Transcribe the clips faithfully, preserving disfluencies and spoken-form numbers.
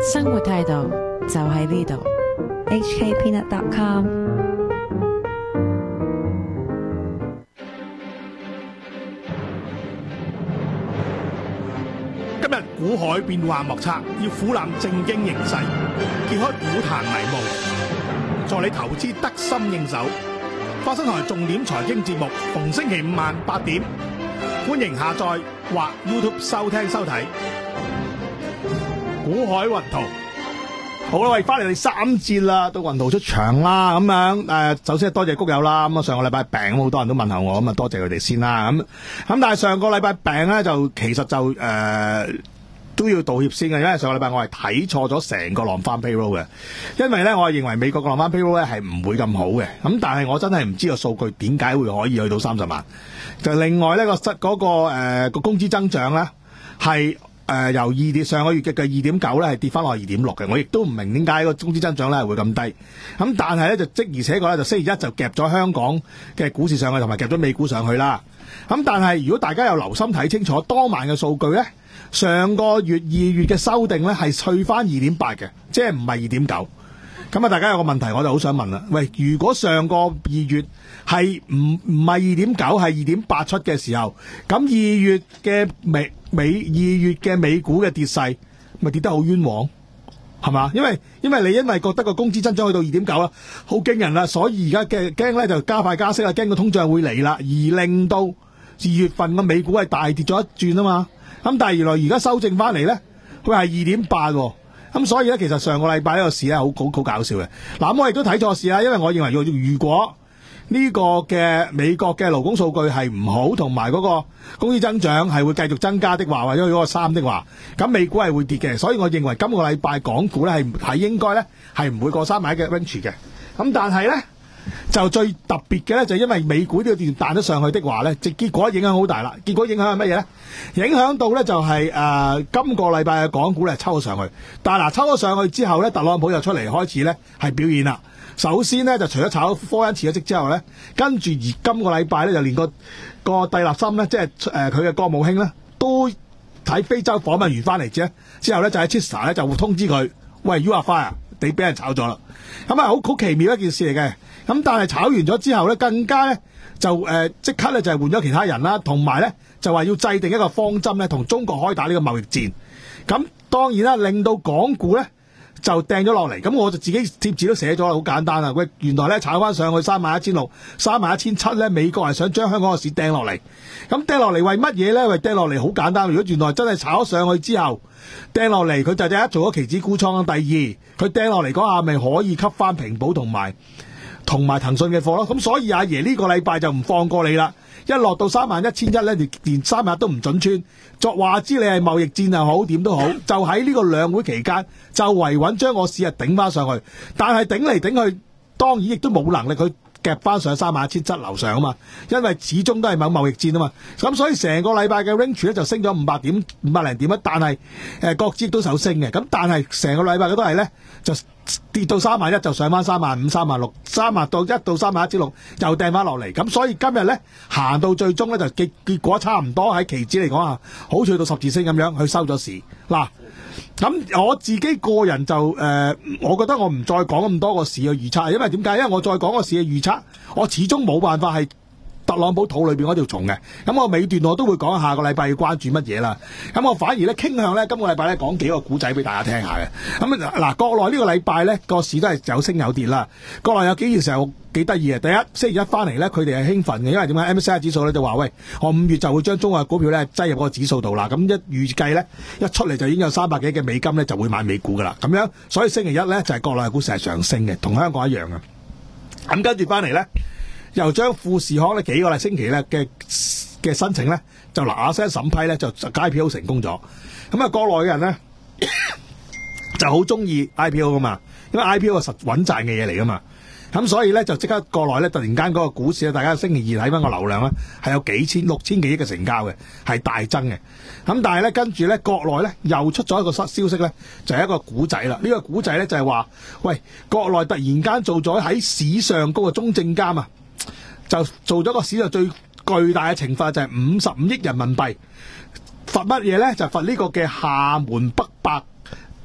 生活態度就喺呢度。 H K peanut dot com。 今日股海變幻莫測，要俯瞰正經形勢，揭開股壇迷霧，助你投資得心應手。發生台重點財經節目，逢星期五晚八點，歡迎下載或 YouTube 收聽收睇。股海雲圖，好啦，喂，翻嚟第三節啦，到雲圖出場啦，咁樣誒，首先多謝谷友啦，咁啊上個禮拜病，好多人都問候我，咁啊多謝佢哋先啦，咁咁但係上個禮拜病咧，就其實就誒、呃、都要道歉先嘅，因為上個禮拜我係睇錯咗成個 non-farm payroll 嘅，因為咧我係認為美國個 non-farm payroll 咧係唔會咁好嘅，咁但係我真係唔知個數據點解會可以去到三十萬，就另外呢個失嗰個誒個工資增長咧係。誒、呃、由二點上個月嘅嘅二點九咧係跌翻落二點六嘅，我亦都唔明點解個工資增長咧係會咁低。咁但係咧就即而且確咧就星期一就夾咗香港嘅股市上去，同埋夾咗美股上去啦。咁但係如果大家有留心睇清楚當晚嘅數據咧，上個月二月嘅修訂咧係去翻二點八嘅，即係唔係二點九。咁啊，大家有個問題我就好想問啦，喂，如果上個二月係唔唔係二點九係二點八出嘅時候，咁二月嘅美美二月嘅美股嘅跌勢咪跌得好冤枉，係嘛？因為因為你因為覺得個工資增長去到二點九啦，好驚人啦，所以而家嘅驚咧就加快加息啦，驚個通脹會嚟啦，而令到二月份個美股係大跌咗一轉啊嘛。咁但係原來而家修正翻嚟咧，佢係二點八喎。咁所以咧，其實上個禮拜呢個市咧，好好好搞笑嘅。嗱，咁我亦都睇錯市啦，因為我認為如果呢個嘅美國嘅勞工數據係唔好，同埋嗰個工資增長係會繼續增加的話，或者嗰個三的話，咁美股係會跌嘅。所以我認為今個禮拜港股咧係係應該咧係唔會過三萬嘅 range 嘅。咁但係咧就最特別嘅咧，就因為美股呢個段彈得上去的話咧，即結果影響好大啦。結果影響係乜嘢咧？影響到咧就係、是、誒、呃、今個禮拜嘅港股咧抽咗上去，但係嗱抽咗上去之後咧，特朗普又出嚟開始咧係表演啦。首先咧就除咗炒科恩辭咗職之後咧，跟住而今個禮拜咧就連個個蒂勒森咧，即係誒佢嘅國務卿咧，都喺非洲訪問完翻嚟之之後咧，就喺 Twitter 咧就會通知佢，喂 you are fired，你俾人炒咗啦。咁啊好好奇妙一件事嚟嘅。咁但係炒完咗之後咧，更加咧就誒即、呃、刻咧就係換咗其他人啦，同埋咧就話要制定一個方針咧，同中國開打呢個貿易戰。咁當然啦，令到港股咧就掟咗落嚟。咁我就自己貼紙都寫咗啦，好簡單啊！喂，原來咧炒翻上去三萬一千六、三萬一千七咧，美國係想將香港嘅市掟落嚟。咁掟落嚟為乜嘢咧？為掟落嚟好簡單。如果原來真係炒上去之後掟落嚟，佢就第一做咗期指沽倉，第二佢掟落嚟嗰下咪可以吸翻平保同埋。同埋騰訊嘅貨咯，咁所以阿爺呢個禮拜就唔放過你啦，一落到三萬一千一咧，連連三日都唔準穿，作話知你係貿易戰又好點都好，就喺呢個兩會期間就維穩將個市啊頂翻上去，但係頂嚟頂去，當然亦都冇能力去夾翻上三萬一千七樓上啊嘛，因為始終都係某貿易戰啊嘛，咁所以成個禮拜嘅 range 咧就升咗五百點、五百零點啊，但係誒國指都手升嘅，咁但係成個禮拜嘅都係咧就跌到三萬一就上翻三萬五、三萬六、三萬到一到三萬一至六又掟翻落嚟，咁所以今日咧行到最終咧就結結果差唔多喺期指嚟講啊，好似去到十字星咁樣去收咗市嗱。咁我自己個人就誒、呃，我覺得我唔再講咁多個市嘅預測，因為點解？因為我再講個市嘅預測，我始終冇辦法係特朗普肚裏邊嗰條蟲嘅。咁我尾段我都會講下個禮拜要關注乜嘢啦。咁我反而咧傾向咧今個禮拜咧講幾個古仔俾大家聽下嘅。咁嗱，國內呢個禮拜咧個市都係有升有跌啦。國內有幾件事係幾得意嘅。第一，星期一翻嚟咧，佢哋係興奮嘅，因為點解 M S C I 指數咧就話喂，我五月就會將中國股票咧擠入個指數度啦。咁一預計咧一出嚟就已經有三百幾嘅美金咧就會買美股噶啦。咁樣，所以星期一咧就係國內嘅股市係上升嘅，同香港一樣嘅。咁跟住翻嚟咧，又將富士康呢幾個禮星期咧嘅嘅申請咧就嗱嗱聲審批咧就就 I P O 成功咗。咁啊，國內嘅人咧就好中意 I P O 噶嘛，因為 I P O 係實穩賺嘅嘢嚟噶嘛。咁所以咧就即刻國內咧突然間嗰個股市咧，大家星期二睇翻個流量咧係有幾千六千幾億嘅成交嘅，係大增嘅。咁但係咧跟住咧國內咧又出咗一個消息咧，就係一個股仔啦。呢個股仔咧就係話，喂，國內突然間做咗喺史上嗰個中證監啊，就做咗個史上最巨大嘅懲罰，就係五十五億人民幣。罰乜嘢咧？就罰呢個嘅廈門北白北百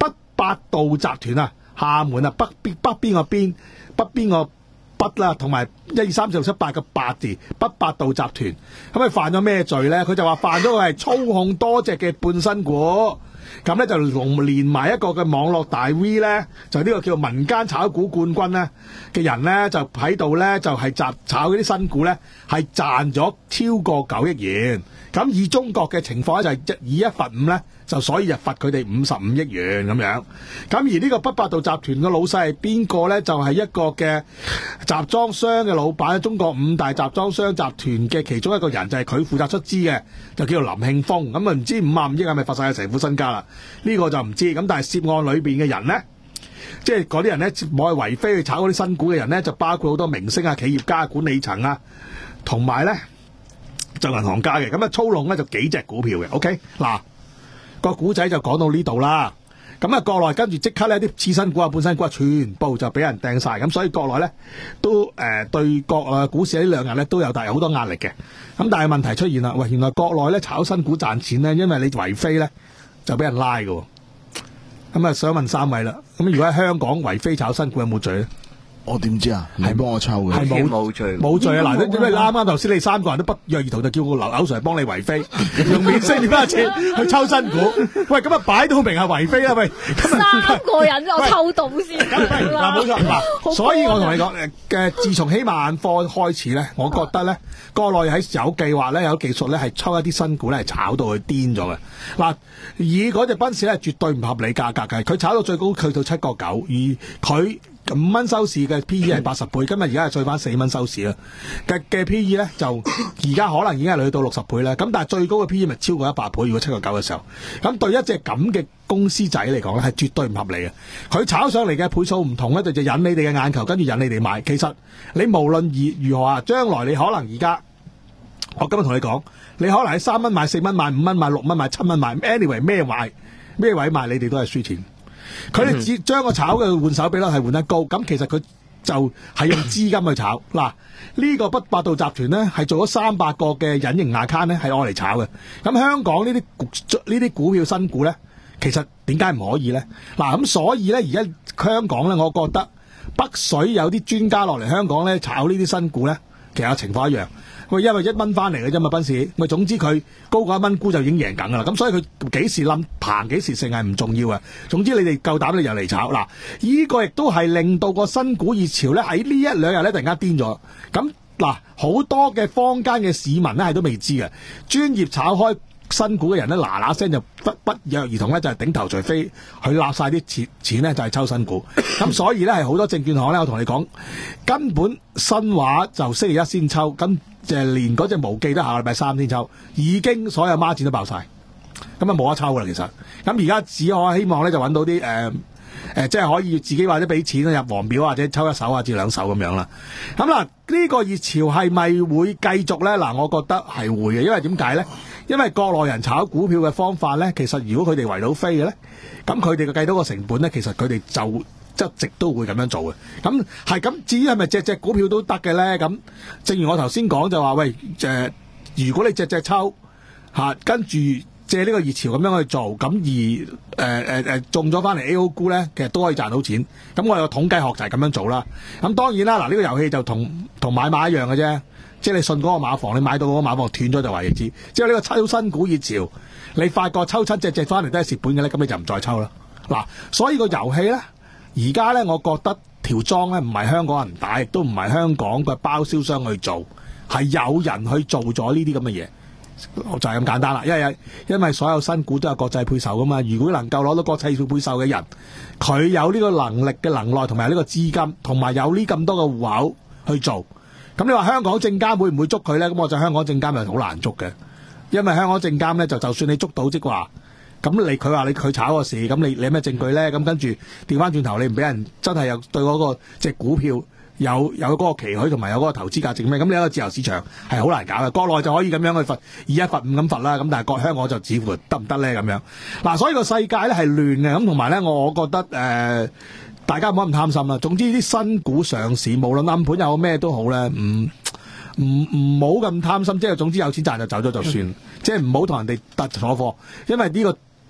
八道集團啊，廈門啊，北邊北邊個邊，北邊個北啦，同埋一二三四六七八個八字，北八道集團，咁佢犯咗咩罪咧？佢就話犯咗個係操控多隻嘅半新股。咁咧就連連埋一個嘅網絡大 V 咧，就呢個叫做民間炒股冠軍咧嘅人咧，就喺度咧就係集炒嗰啲新股咧，係賺咗超過九億元。咁以中國嘅情況咧，就係以一罰五咧，就所以就罰佢哋五十五億元咁樣。咁而呢個北八道集團嘅老細係邊個咧？就係、是、一個嘅集裝箱嘅老闆，中國五大集裝箱集團嘅其中一個人，就係佢負責出資嘅，就叫做林慶峰。咁啊唔知五十五億係咪罰晒成副身家啦？呢、這個就唔知。咁但係涉案裏邊嘅人咧，即係嗰啲人咧，冇係為非去炒嗰啲新股嘅人咧，就包括好多明星啊、企業家、管理層啊，同埋咧就銀行家嘅。咁啊操弄咧就幾隻股票嘅。OK 嗱。個古仔就講到呢度啦，咁啊國內跟住即刻咧啲次新股啊、半新股啊，全部就俾人掟晒，咁所以國內咧都誒、呃、對國內股市呢兩日咧都有大好多壓力嘅。咁但係問題出現啦，喂，原來國內咧炒新股賺錢咧，因為你為非咧就俾人拉㗎。咁啊想問三位啦，咁如果喺香港為非炒新股有冇罪咧？ 我點知啊？係幫我抽嘅， 係冇冇罪， 冇罪啊！嗱，因為啱啱頭先你三個人都不約而同就叫個劉 Sir 幫你圍飛，用免息點翻錢去抽新股。喂，咁啊擺到明係圍飛啦！喂， 三個人我抽到先嗱，冇錯嗱，所以我同你講誒嘅，自從希瑪眼科開始咧，我覺得咧國內喺有計劃咧、有技術咧係抽一啲新股咧係炒到佢癲咗嘅。嗱，以嗰隻賓士咧絕對唔合理價格嘅，佢炒到最高去到七個九，而佢五蚊收市嘅 P E 係八十倍，今日而家係再翻四蚊收市啦。嘅嘅 P E 咧就而家可能已經係去到六十倍啦。咁但係最高嘅 P E 咪超過一百倍，如果七個九嘅時候，咁對一隻咁嘅公司仔嚟講咧係絕對唔合理嘅。佢炒上嚟嘅倍數唔同咧，就就引你哋嘅眼球，跟住引你哋買。其實你無論如如何啊，將來你可能而家我今日同你講，你可能喺三蚊買、四蚊買、五蚊買、六蚊買、七蚊買 ，anyway 咩買咩位買，你哋都係輸錢。佢哋只將個炒嘅換手比率係換得高，咁其實佢就係用資金去炒。嗱，呢個北八道集團咧係做咗三百個嘅隱形 account 咧係愛嚟炒嘅。咁香港呢啲呢啲股票新股咧，其實點解唔可以咧？嗱，咁所以咧而家香港咧，我覺得北水有啲專家落嚟香港咧炒呢啲新股咧，其實情況一樣。喂，因為一蚊翻嚟嘅啫嘛，賓士。喂，總之佢高過一蚊沽就已經贏緊噶啦。咁所以佢幾時冧棚幾時勝係唔重要嘅。總之你哋夠膽你又嚟炒嗱，呢個亦都係令到個新股熱潮咧喺呢一兩日咧突然間癲咗。咁嗱，好多嘅坊間嘅市民咧係都未知嘅，專業炒開新股嘅人咧嗱嗱聲就不不約而同咧就係頂頭除飛，去立晒啲錢錢咧就係抽新股。咁所以咧係好多證券行咧，我同你講，根本新華就星期一先抽，咁就係連嗰隻無記都下個禮拜三先抽，已經所有孖展都爆晒，咁啊冇得抽噶啦其實。咁而家只可希望咧就揾到啲誒誒，即係可以自己或者俾錢入黃表或者抽一手啊至兩手咁樣啦。咁嗱呢個熱潮係咪會繼續咧？嗱，我覺得係會嘅，因為點解咧？因為國內人炒股票嘅方法咧，其實如果佢哋圍到飛嘅咧，咁佢哋嘅計到個成本咧，其實佢哋就一直都會咁樣做嘅。咁係咁，至於係咪隻隻股票都得嘅咧？咁正如我頭先講就話，喂，誒、呃，如果你隻隻抽嚇、啊，跟住借呢個熱潮咁樣去做，咁而誒誒誒中咗翻嚟 A O 股咧，其實都可以賺到錢。咁我有個統計學就係咁樣做啦。咁當然啦，嗱、這、呢個遊戲就同同買馬一樣嘅啫。即係你信嗰個馬房，你買到嗰個馬房斷咗就話你知。即係呢個抽新股熱潮，你發覺抽親隻隻翻嚟都係蝕本嘅咧，咁你就唔再抽啦。嗱，所以個遊戲咧，而家咧，我覺得條莊咧唔係香港人打，亦都唔係香港嘅包銷商去做，係有人去做咗呢啲咁嘅嘢，就係咁簡單啦。因為因為所有新股都有國際配售噶嘛，如果能夠攞到國際配售嘅人，佢有呢個能力嘅能耐，同埋呢個資金，同埋有呢咁多嘅戶口去做。咁你話香港證監會唔會捉佢咧？咁我就香港證監係好難捉嘅，因為香港證監咧就就算你捉到即話，咁你佢話你佢炒個市，咁你你有咩證據咧？咁跟住調翻轉頭，你唔俾人真係有對嗰個隻股票有有嗰個期許同埋有嗰個投資價值咩？咁你一個自由市場係好難搞嘅。國內就可以咁樣去罰，以一罰五咁罰啦。咁但係國香港就似乎得唔得咧咁樣？嗱，所以個世界咧係亂嘅。咁同埋咧，我覺得誒。呃大家唔好咁貪心啦。總之啲新股上市，無論暗盤有咩都好咧，唔唔唔好咁貪心。即係總之有錢賺就走咗就算，即係唔好同人哋突坐貨，因為呢個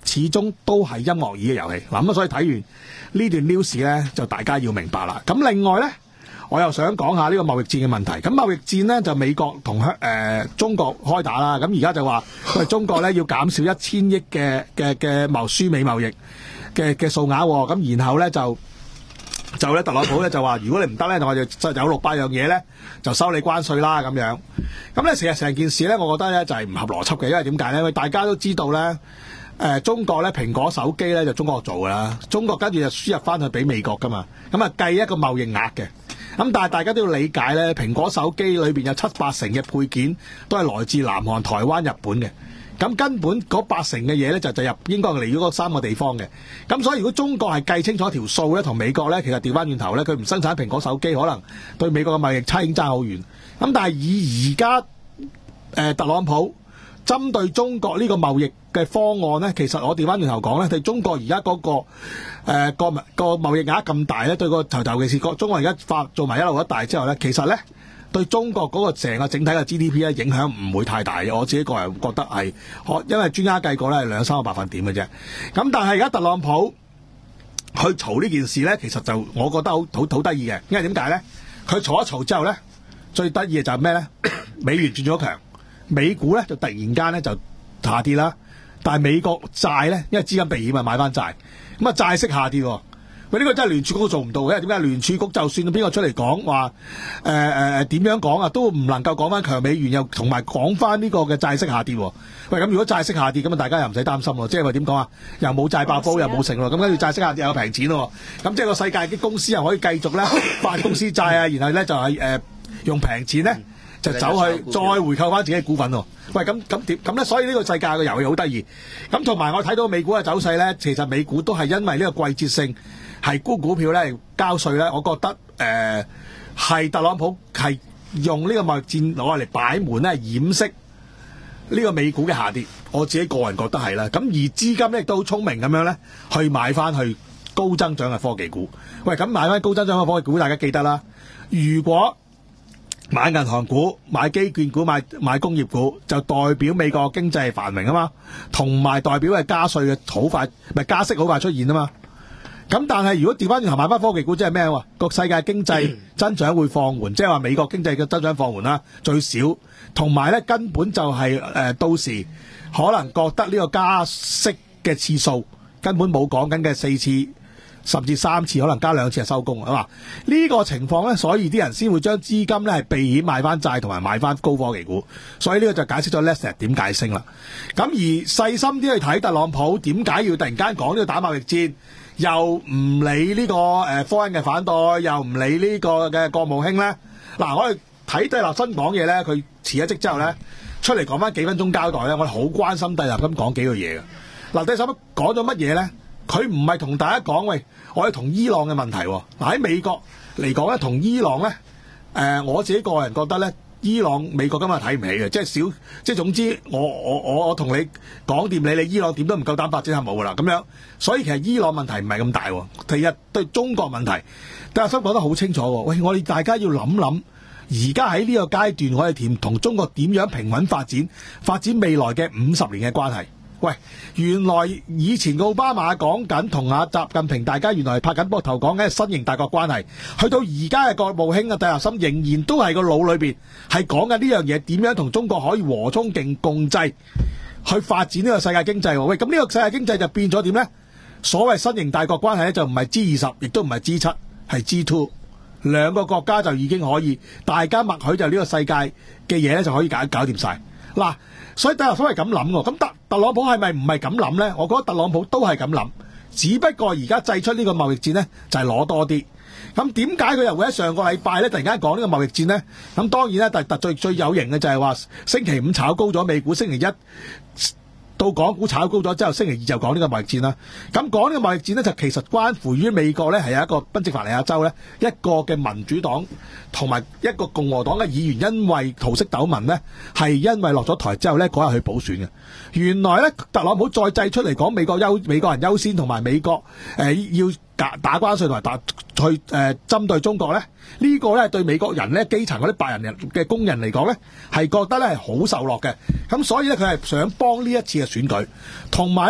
始終都係音樂椅嘅遊戲。嗱咁啊，所以睇完呢段 news 咧，就大家要明白啦。咁另外咧，我又想講下呢個貿易戰嘅問題。咁貿易戰咧就美國同香誒中國開打啦。咁而家就話喂，中國咧要減少一千億嘅嘅嘅貿輸美貿易嘅嘅數額。咁然後咧就就咧特朗普咧就話，如果你唔得咧，我就就有六百樣嘢咧就收你關稅啦咁樣。咁咧成日成件事咧，我覺得咧就係唔合邏輯嘅，因為點解咧？因為大家都知道咧，誒、呃、中國咧蘋果手機咧就中國做噶啦，中國跟住就輸入翻去俾美國噶嘛，咁啊計一個貿易額嘅。咁但係大家都要理解咧，蘋果手機裏邊有七八成嘅配件都係來自南韓、台灣、日本嘅。咁根本嗰八成嘅嘢咧就就入應該嚟咗嗰三個地方嘅。咁所以如果中國係計清楚條數咧，同美國咧其實調翻轉頭咧，佢唔生產蘋果手機，可能對美國嘅貿易差已經爭好遠。咁但係以而家誒特朗普針對中國呢個貿易嘅方案咧，其實我調翻轉頭講咧，對中國而家嗰個誒、呃、個個貿易額咁大咧，對個頭頭尤其是個中國而家發做埋一路一帶之後咧，其實咧。對中國嗰個成個整體嘅 G D P 咧影響唔會太大嘅，我自己個人覺得係，可因為專家計過咧係兩三個百分點嘅啫。咁但係而家特朗普去嘈呢件事咧，其實就我覺得好好好得意嘅，因為點解咧？佢嘈一嘈之後咧，最得意嘅就係咩咧？美元轉咗強，美股咧就突然間咧就下跌啦。但係美國債咧，因為資金避險啊，買翻債，咁啊債息下跌喎。喂，呢個真係聯儲局都做唔到嘅，點解聯儲局就算邊個出嚟講話誒誒點樣講啊，都唔能夠講翻強美元，又同埋講翻呢個嘅債息下跌喎。喂，咁如果債息下跌，咁啊大家又唔使擔心喎，即係話點講啊？又冇債爆煲，又冇成咯，咁跟住債息下跌又有平錢咯，咁即係個世界啲公司又可以繼續咧發公司債啊，然後咧就係、是、誒、呃、用平錢咧就走去再回購翻自己嘅股份喎。喂，咁咁點咁咧？所以呢個世界嘅遊戲好得意。咁同埋我睇到美股嘅走勢咧，其實美股都係因為呢個季節性。係沽股票咧，交稅咧，我覺得誒係、呃、特朗普係用呢個貿易戰攞嚟擺門咧，掩飾呢個美股嘅下跌。我自己個人覺得係啦。咁而資金咧亦都好聰明咁樣咧，去買翻去高增長嘅科技股。喂，咁買翻高增長嘅科技股，大家記得啦。如果買銀行股、買基建股、買買工業股，就代表美國經濟繁榮啊嘛，同埋代表係加稅嘅好快，咪加息好快出現啊嘛。咁但係如果調翻轉頭買翻科技股，即係咩喎？個世界經濟增長會放緩，即係話美國經濟嘅增長放緩啦，最少。同埋咧根本就係、是、誒、呃、到時可能覺得呢個加息嘅次數根本冇講緊嘅四次，甚至三次，可能加兩次就收工啊嘛。呢、這個情況咧，所以啲人先會將資金咧係避險買翻債，同埋買翻高科技股。所以呢個就解釋咗 Nasdaq 點解升啦。咁而細心啲去睇特朗普點解要突然間講呢個打貿易戰？又唔理呢個誒科恩嘅反對，又唔理呢個嘅國務卿咧。嗱，我哋睇戴立森講嘢咧，佢辭咗職之後咧，出嚟講翻幾分鐘交代咧，我哋好關心戴立森講幾句嘢嘅。嗱，戴立森講咗乜嘢咧？佢唔係同大家講，喂，我係同伊朗嘅問題。嗱，喺美國嚟講咧，同伊朗咧，誒、呃，我自己個人覺得咧。伊朗美國今日睇唔起嘅，即係少，即係總之我我我我同你講掂你，你伊朗點都唔夠膽發展核武噶啦咁樣，所以其實伊朗問題唔係咁大，第日對中國問題，戴立森講得好清楚。喂，我哋大家要諗諗，而家喺呢個階段，我哋點同中國點樣平穩發展，發展未來嘅五十年嘅關係。喂，原來以前奧巴馬講緊同阿習近平，大家原來拍緊膊頭講緊新型大國關係，去到而家嘅國務卿啊戴立森仍然都係個腦裏邊係講緊呢樣嘢，點樣同中國可以和衷共濟去發展呢個世界經濟。喂，咁呢個世界經濟就變咗點呢？所謂新型大國關係咧，就唔係 G 二十，亦都唔係 G 七，係 G 二，兩個國家就已經可以大家默許就呢個世界嘅嘢咧就可以搞搞掂晒嗱。所以戴立森係咁諗喎，咁特特朗普係咪唔係咁諗呢？我覺得特朗普都係咁諗，只不過而家祭出呢個貿易戰呢，就係、是、攞多啲。咁點解佢又會喺上個禮拜咧突然間講呢個貿易戰呢？咁當然啦，特特最最有型嘅就係話星期五炒高咗美股，星期一到港股炒高咗之後，星期二就講呢個貿易戰啦。咁講呢個貿易戰呢，就其實關乎於美國呢係有一個賓夕法尼亞州呢一個嘅民主黨同埋一個共和黨嘅議員，因為桃色糾紛呢，係因為落咗台之後呢嗰日去補選嘅。原來呢，特朗普再製出嚟講美國優美國人優先同埋美國誒、呃、要打打關稅同埋打去誒、呃、針對中國呢，呢、呢個呢對美國人呢基層嗰啲白人人嘅工人嚟講呢，係覺得呢係好受落嘅。咁所以呢，佢係想幫呢一次嘅選舉，同埋呢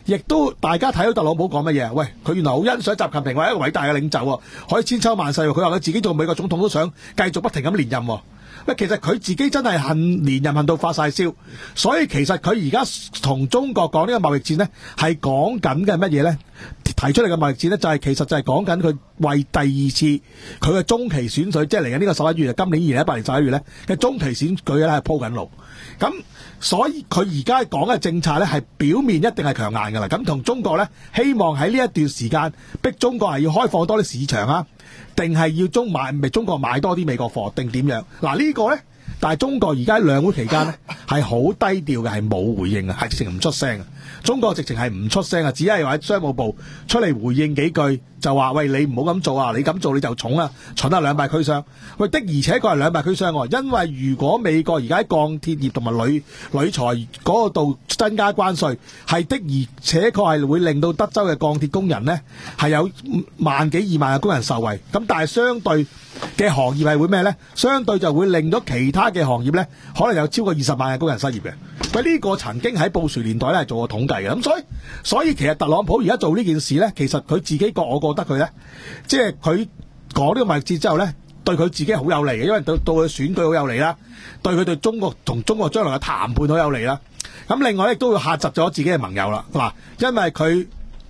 亦都大家睇到特朗普講乜嘢？喂，佢原來好欣賞習近平，話一個偉大嘅領袖喎，可以千秋萬世喎。佢話佢自己做美國總統都想繼續不停咁連任喎。喂，其實佢自己真係恨連任恨到發晒燒，所以其實佢而家同中國講呢個貿易戰呢，係講緊嘅乜嘢呢？提出嚟嘅貿易戰呢，就係、是、其實就係講緊佢為第二次佢嘅中期選舉，即係嚟緊呢個十一月，今年二零一八年十一月呢嘅中期選舉咧係鋪緊路。咁所以佢而家講嘅政策呢，係表面一定係強硬㗎啦。咁同中國呢，希望喺呢一段時間逼中國係要開放多啲市場啊，定係要中買唔係中國買多啲美國貨定點樣？嗱、這、呢個呢，但係中國而家兩會期間呢，係好低調嘅，係冇回應啊，係直情唔出聲啊。中國直情係唔出聲啊，只係話商務部出嚟回應幾句，就話喂，你唔好咁做啊，你咁做你就重啊，蠢啊，兩敗俱傷。喂，的而且確係兩敗俱傷喎，因為如果美國而家喺鋼鐵業同埋鋁鋁材嗰度增加關稅，係的而且確係會令到德州嘅鋼鐵工人呢係有萬幾二萬嘅工人受惠。咁但係相對嘅行業係會咩呢？相對就會令到其他嘅行業呢可能有超過二十萬嘅工人失業嘅。喂，呢個曾經喺布殊年代咧係做過統計嘅，咁所以所以其實特朗普而家做呢件事呢，其實佢自己覺我覺得佢呢，即係佢講呢個貿易戰之後呢，對佢自己好有利嘅，因為到到佢選舉好有利啦，對佢對中國同中國將來嘅談判好有利啦。咁另外咧都會嚇窒咗自己嘅盟友啦。嗱，因為佢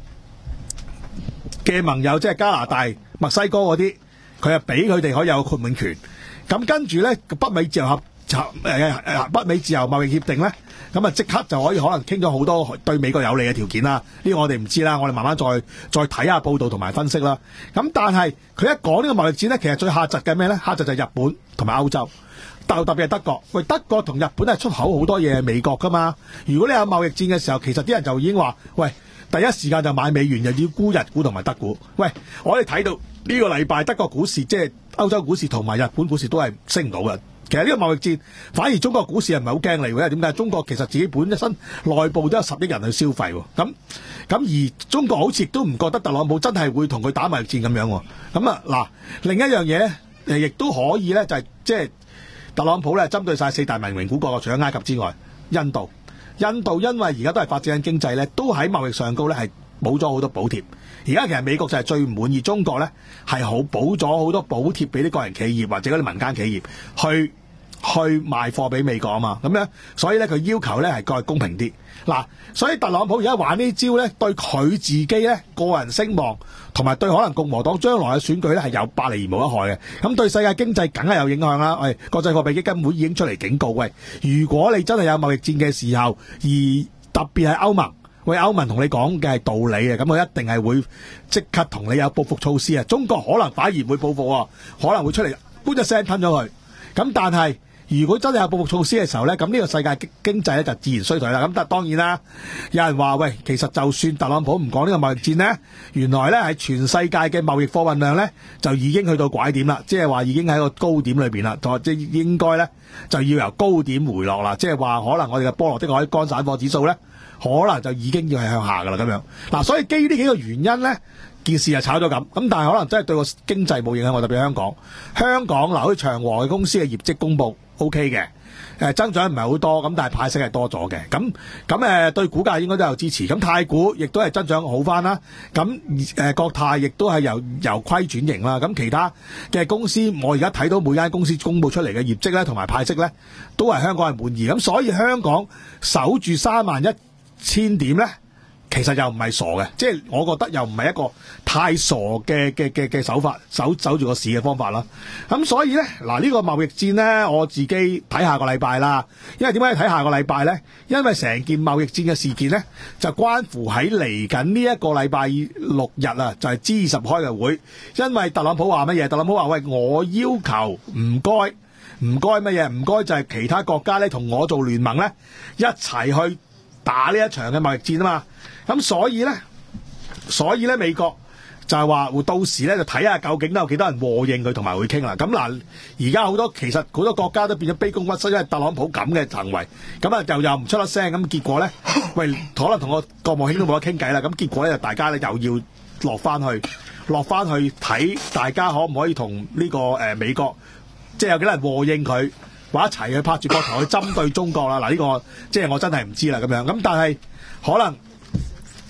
嘅盟友即係加拿大、墨西哥嗰啲，佢係俾佢哋可以有豁免權。咁跟住咧，北美自由合誒誒北美自由貿易協定咧，咁啊即刻就可以可能傾咗好多對美國有利嘅條件啦。呢個我哋唔知啦，我哋慢慢再再睇下報道同埋分析啦。咁但係佢一講呢個貿易戰咧，其實最嚇窒嘅咩咧？嚇窒就係日本同埋歐洲，特特別係德國。喂，德國同日本係出口好多嘢美國噶嘛。如果你有貿易戰嘅時候，其實啲人就已經話：喂，第一時間就買美元，又要沽日股同埋德股。喂，我哋睇到呢個禮拜德國股市即係歐洲股市同埋日本股市都係升唔到嘅。其實呢個貿易戰，反而中國股市係唔係好驚嚟嘅？因為點解？中國其實自己本身內部都有十億人去消費喎。咁咁而中國好似亦都唔覺得特朗普真係會同佢打貿易戰咁樣喎。咁啊嗱，另一樣嘢咧，誒亦都可以咧，就係即係特朗普咧針對晒四大文明古國，除咗埃及之外，印度，印度因為而家都係發展緊經濟咧，都喺貿易上高咧係冇咗好多補貼。而家其實美國就係最唔滿意中國咧，係好補咗好多補貼俾啲個人企業或者嗰啲民間企業去去賣貨俾美國啊嘛，咁樣所以咧佢要求咧係再公平啲。嗱，所以特朗普而家玩呢招咧，對佢自己咧個人聲望同埋對可能共和黨將來嘅選舉咧係有百利而無一害嘅。咁對世界經濟梗係有影響啦。喂，國際貨幣基金會已經出嚟警告，喂，如果你真係有貿易戰嘅時候，而特別係歐盟。喂，歐盟同你講嘅係道理嘅，咁我一定係會即刻同你有報復措施啊！中國可能反而唔會報復喎，可能會出嚟搬一聲吞咗佢。咁但係如果真係有報復措施嘅時候咧，咁呢個世界經濟咧就自然衰退啦。咁但當然啦，有人話喂，其實就算特朗普唔講呢個貿易戰咧，原來咧係全世界嘅貿易貨運量咧就已經去到拐點啦，即係話已經喺個高點裏邊啦，就即係應該咧就要由高點回落啦，即係話可能我哋嘅波羅的海乾散貨指數咧。可能就已經要係向下噶啦咁樣，嗱，所以基於呢幾個原因咧，件事就炒咗咁，咁但係可能真係對個經濟冇影響，我特別香港，香港嗱，好似長和嘅公司嘅業績公布 O K 嘅，誒增長唔係好多，咁但係派息係多咗嘅，咁咁誒對股價應該都有支持，咁太古亦都係增長好翻啦，咁誒國泰亦都係由由虧轉型啦，咁其他嘅公司我而家睇到每間公司公布出嚟嘅業績咧，同埋派息咧，都係香港係滿意，咁所以香港守住三萬一千點咧，其實又唔係傻嘅，即係我覺得又唔係一個太傻嘅嘅嘅嘅手法，守守住個市嘅方法啦。咁所以咧，嗱、這、呢個貿易戰咧，我自己睇下個禮拜啦。因為點解睇下個禮拜咧？因為成件貿易戰嘅事件咧，就關乎喺嚟緊呢一個禮拜六日啊，就係、是、G 二十開嘅會。因為特朗普話乜嘢？特朗普話喂，我要求唔該唔該乜嘢？唔該就係其他國家咧同我做聯盟咧，一齊去打呢一場嘅貿易戰啊嘛，咁所以咧，所以咧美國就係話會到時咧就睇下究竟都有幾多人和應佢同埋會傾啦。咁嗱，而家好多其實好多國家都變咗卑躬屈膝，因為特朗普咁嘅行為，咁啊又又唔出得聲，咁結果咧，喂，可能同個國務卿都冇得傾偈啦。咁結果咧就大家咧又要落翻去，落翻去睇大家可唔可以同呢、這個誒、呃、美國，即係有幾多人和應佢。話一齊去拍住膊頭去針對中國啦！嗱，呢個即係我真係唔知啦咁樣。咁但係可能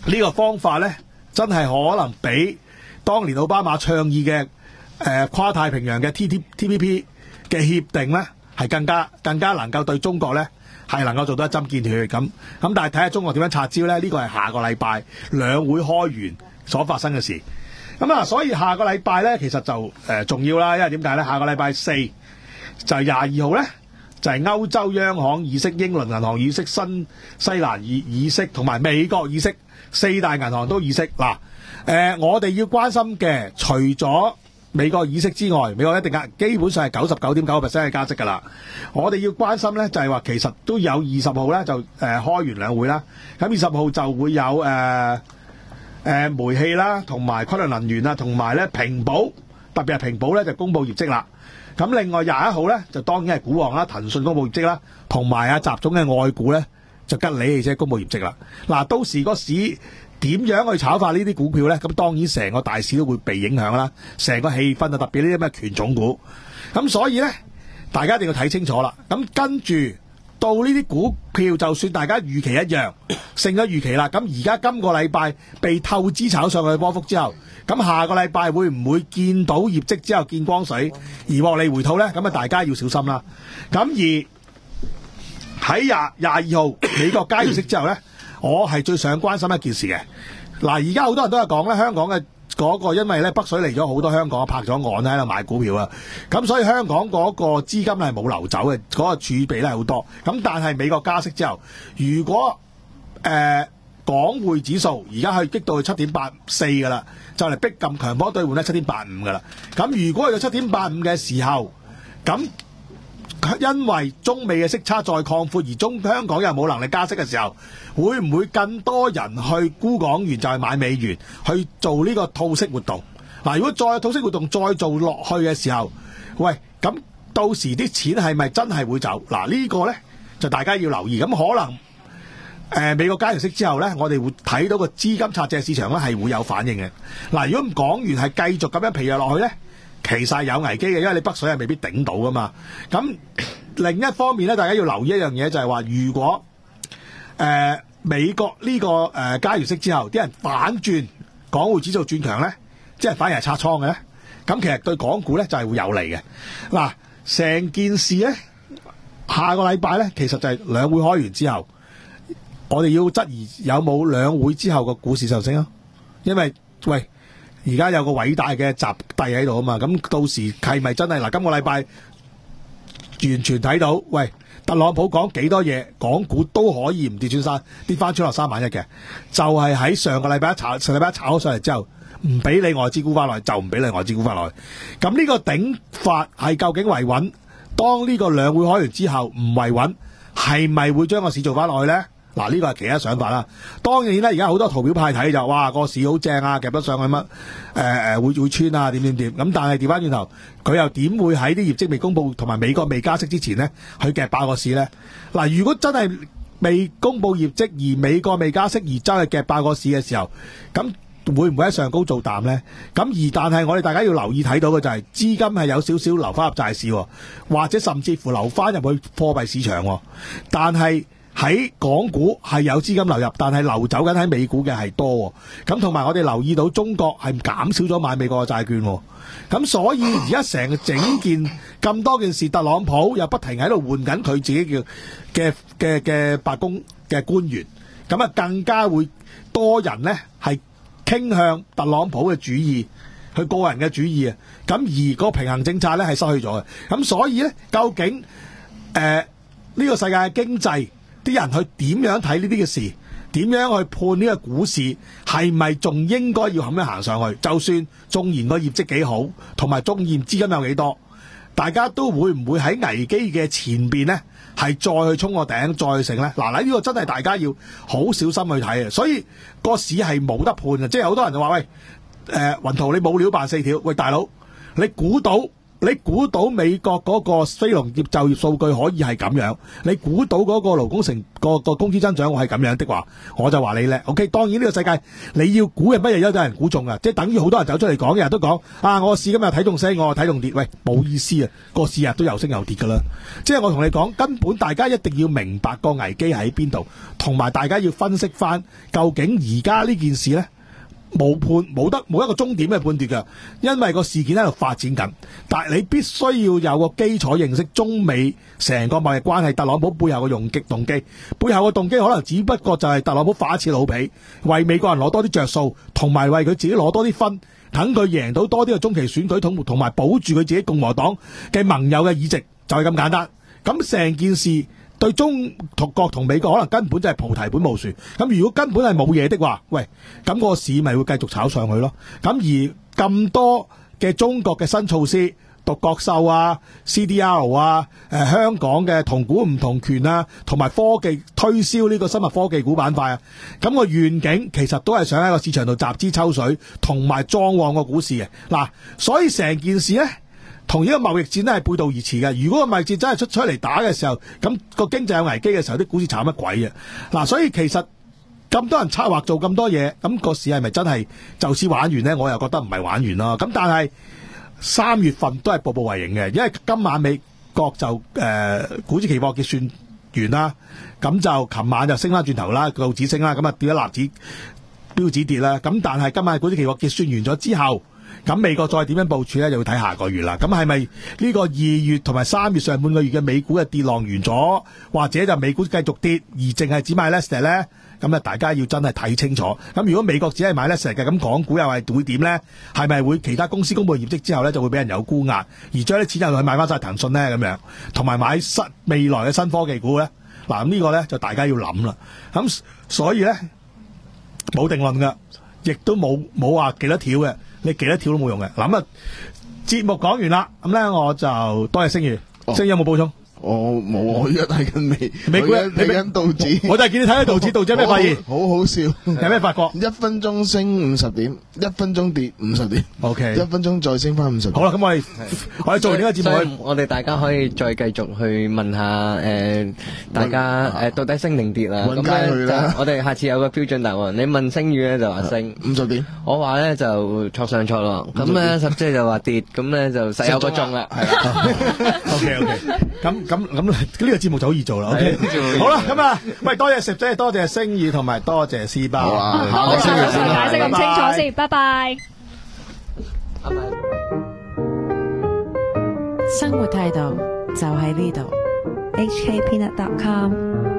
呢個方法咧，真係可能比當年奧巴馬倡議嘅誒、呃、跨太平洋嘅 T T T P P 嘅協定咧，係更加更加能夠對中國咧係能夠做到一針見血咁。咁但係睇下中國點樣拆招咧？呢、這個係下個禮拜兩會開完所發生嘅事。咁啊，所以下個禮拜咧，其實就誒、呃、重要啦，因為點解咧？下個禮拜四就係廿二號咧，就係、是、歐洲央行議息、英倫銀行議息、新西蘭議議息同埋美國議息，四大銀行都議息。嗱，誒、呃、我哋要關心嘅，除咗美國議息之外，美國一定加，基本上係九十九點九個 percent 嘅加息㗎啦。我哋要關心咧，就係話其實都有二十號咧就誒、呃、開完兩會啦。咁二十號就會有誒。呃誒、呃、煤氣啦，同埋昆侖能源啊，同埋咧平保，特別係平保咧就公布業績啦。咁另外廿一號咧就當然係股王啦，騰訊公布業績啦，同埋啊習總嘅外股咧就吉利汽車公布業績啦。嗱，到時個市點樣去炒法呢啲股票咧？咁當然成個大市都會被影響啦，成個氣氛啊，特別呢啲咩權重股。咁所以咧，大家一定要睇清楚啦。咁跟住到呢啲股票，就算大家預期一樣勝咗預期啦，咁而家今個禮拜被透支炒上去嘅波幅之後，咁下個禮拜會唔會見到業績之後見光水而獲利回吐呢？咁啊，大家要小心啦。咁而喺廿廿二號美國加息之後呢，我係最想關心一件事嘅。嗱，而家好多人都係講咧，香港嘅嗰個因為咧北水嚟咗好多香港拍咗岸喺度買股票啊，咁所以香港嗰個資金係冇流走嘅，嗰、嗰個儲備咧係好多。咁但係美國加息之後，如果誒、呃、港匯指數而家去激到去七點八四㗎啦，就嚟逼近強波兌換咧七點八五㗎啦。咁如果去到七點八五嘅時候，咁因為中美嘅息差再擴闊，而中香港又冇能力加息嘅時候，會唔會更多人去沽港元就係買美元去做呢個套息活動？嗱，如果再有套息活動再做落去嘅時候，喂，咁到時啲錢係咪真係會走？嗱，呢個呢，就大家要留意。咁可能誒、呃、美國加完息之後呢，我哋會睇到個資金拆借市場呢係會有反應嘅。嗱，如果港元係繼續咁樣疲弱落去呢，其實係有危機嘅，因為你北水係未必頂到噶嘛。咁另一方面咧，大家要留意一樣嘢，就係話，如果誒、呃、美國呢、這個誒、呃、加完息之後，啲人反轉港匯指數轉強咧，即係反而係拆倉嘅咧，咁其實對港股咧就係、是、會有利嘅。嗱，成件事咧，下個禮拜咧，其實就係兩會開完之後，我哋要質疑有冇兩會之後個股市上升啊？因為喂。而家有個偉大嘅習帝喺度啊嘛，咁到時係咪真係嗱？今個禮拜完全睇到，喂，特朗普講幾多嘢，港股都可以唔跌穿三，跌翻穿落三萬一嘅，就係、是、喺上個禮拜一炒，上禮拜一炒咗上嚟之後，唔俾你外資沽翻落去，就唔俾你外資沽翻落去。咁呢個頂法係究竟維穩？當呢個兩會開完之後唔維穩，係咪會將個市做翻落去咧？嗱，呢個係其他想法啦。當然咧，而家好多圖表派睇就，哇，個市好正啊，夾得上去乜？誒、呃、誒會會穿啊，點點點。咁但係調翻轉頭，佢又點會喺啲業績未公佈同埋美國未加息之前呢，去夾爆個市呢？嗱，如果真係未公佈業績而美國未加息而真係夾爆個市嘅時候，咁會唔會喺上高做淡呢？咁而但係我哋大家要留意睇到嘅就係、是、資金係有少少流翻入債市，或者甚至乎流翻入去貨幣市場，但係喺港股係有資金流入，但係流走緊喺美股嘅係多，咁同埋我哋留意到中國係減少咗買美國嘅債券，咁所以而家成個整件咁多件事，特朗普又不停喺度換緊佢自己嘅嘅嘅嘅白宮嘅官員，咁啊更加會多人呢係傾向特朗普嘅主意，佢個人嘅主意啊，咁而個平衡政策呢係失去咗嘅，咁所以呢，究竟誒呢、呃呢個世界嘅經濟？啲人去點樣睇呢啲嘅事？點樣去判呢個股市係咪仲應該要咁樣行上去？就算縱然個業績幾好，同埋縱然資金有幾多，大家都會唔會喺危機嘅前邊呢？係再去衝個頂，再去成呢？嗱，呢個真係大家要好小心去睇啊！所以個市係冇得判嘅，即係好多人就話喂，誒、呃、雲圖你冇料扮四條，喂大佬，你估到你估到美國嗰個非農業就業數據可以係咁樣，你估到嗰個勞工成個個工資增長係咁樣的話，我就話你叻。OK， 當然呢個世界你要估嘅乜嘢都有人估中啊，即係等於好多人走出嚟講嘅人都講啊，我市今日睇中升，我睇中跌，喂冇意思啊，個市日都有升有跌噶啦。即係我同你講，根本大家一定要明白個危機喺邊度，同埋大家要分析翻究竟而家呢件事呢。冇判冇得冇一個終點嘅判斷嘅，因為個事件喺度發展緊，但係你必須要有個基礎認識中美成個貿易關係，特朗普背後嘅用極動機，背後嘅動機可能只不過就係特朗普發一次老脾，為美國人攞多啲着數，同埋為佢自己攞多啲分，等佢贏到多啲嘅中期選舉，同同埋保住佢自己共和黨嘅盟友嘅議席，就係咁簡單。咁成件事對中國同美國可能根本就係菩提本無樹，咁如果根本係冇嘢的話，喂，咁個市咪會繼續炒上去咯。咁而咁多嘅中國嘅新措施，獨角獸啊、C D R 啊、呃、香港嘅同股唔同權啊，同埋科技推銷呢個生物科技股板塊啊，咁個願景其實都係想喺個市場度集資抽水，同埋壯旺個股市嘅。嗱，所以成件事呢，同呢個貿易戰咧係背道而馳嘅。如果個貿易戰真係出出嚟打嘅時候，咁個經濟有危機嘅時候，啲股市炒乜鬼啊？嗱，所以其實咁多人策劃做咁多嘢，咁個市係咪真係就此玩完呢？我又覺得唔係玩完咯。咁但係三月份都係步步為營嘅，因為今晚美國就誒、呃、股指期貨結算完啦，咁就琴晚就升翻轉頭啦，道指升啦，咁啊跌咗納指、標指跌啦。咁但係今晚股指期貨結算完咗之後，咁美國再點樣部署咧，就要睇下個月啦。咁係咪呢個二月同埋三月上半個月嘅美股嘅跌浪完咗，或者就美股繼續跌，而淨係只買 Nasdaq 咧？咁啊，大家要真係睇清楚。咁如果美國只係買 Nasdaq嘅，咁港股又係會點咧？係咪會其他公司公佈業績之後咧，就會俾人有沽壓，而將啲錢又去買翻晒騰訊咧咁樣，同埋買新未來嘅新科技股咧？嗱，咁呢個咧就大家要諗啦。咁所以咧冇定論噶，亦都冇冇話幾多條嘅。你幾多條都冇用嘅。嗱，啊，節目講完啦，咁咧我就多謝星宇，星宇有冇補充？ 我冇，我而家睇緊美美股， 你睇緊道指， 我就係見你睇緊道指，道指有咩發現？ 好好笑， 有咩發覺？ 一分鐘升五十點，一分鐘跌五十點 ，OK， 一分鐘再升翻五十點。 好啦，咁我哋我哋做完呢個節目， 我哋大家可以再繼續去問下誒，大家誒到底升定跌啊？咁咧就我哋下次有個標準答案。你問星宇咧就話升五十點， 我話咧就錯上錯落。咁咧十姐就話跌，咁咧就實有個中啦。係啦 ，OK OK，咁。咁咁呢個節目就好易做啦 ，OK， 好啦，咁啊，喂，多謝石姐，多謝星宇，同埋多謝思包， 好啊，好，解釋咁清楚先，拜拜。 拜拜。 生活態度就喺呢度。 H K Peanut dot com